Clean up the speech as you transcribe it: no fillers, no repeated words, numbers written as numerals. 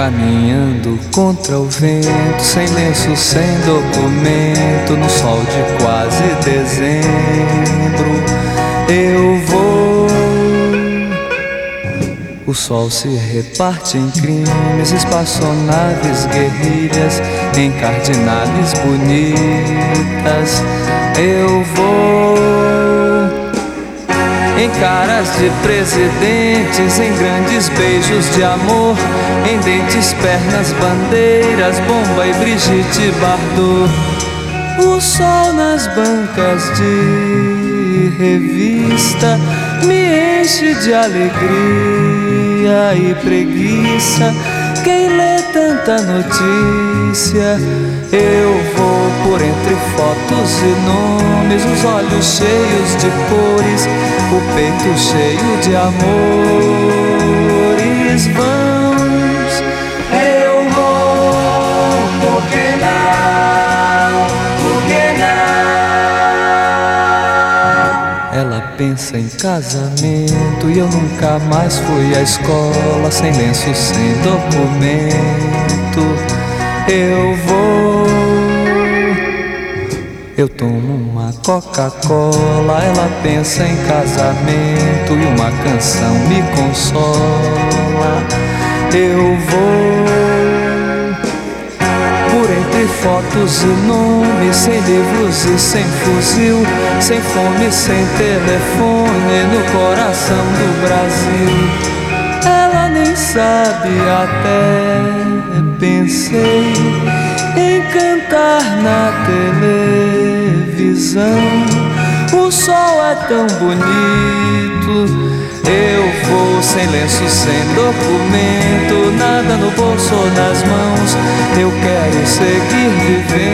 caminhando contra o vento, sem lenço, sem documento, no sol de quase dezembro. Eu vou. O sol se reparte em crimes, espaçonaves, guerrilhas, em cardinales bonitas. Eu vou. Em caras de presidentes, em grandes beijos de amor, em dentes, pernas, bandeiras, Bomba e Brigitte Bardot. O sol nas bancas de revista me enche de alegria e preguiça. Quem lê tanta notícia? Eu vou por entre fotos e nomes, os olhos cheios de cores, o peito cheio de amores vãos. Eu vou, por que não? Por que não? Ela pensa em casamento e eu nunca mais fui à escola, sem lenço, sem documento. Eu vou. Eu tomo uma Coca-Cola, ela pensa em casamento e uma canção me consola. Eu vou por entre fotos e nomes, sem livros e sem fuzil, sem fome, sem telefone, no coração do Brasil. Ela nem sabe, até pensei em cantar na televisão. O sol é tão bonito. Eu vou sem lenço, sem documento, nada no bolso ou nas mãos. Eu quero seguir vivendo.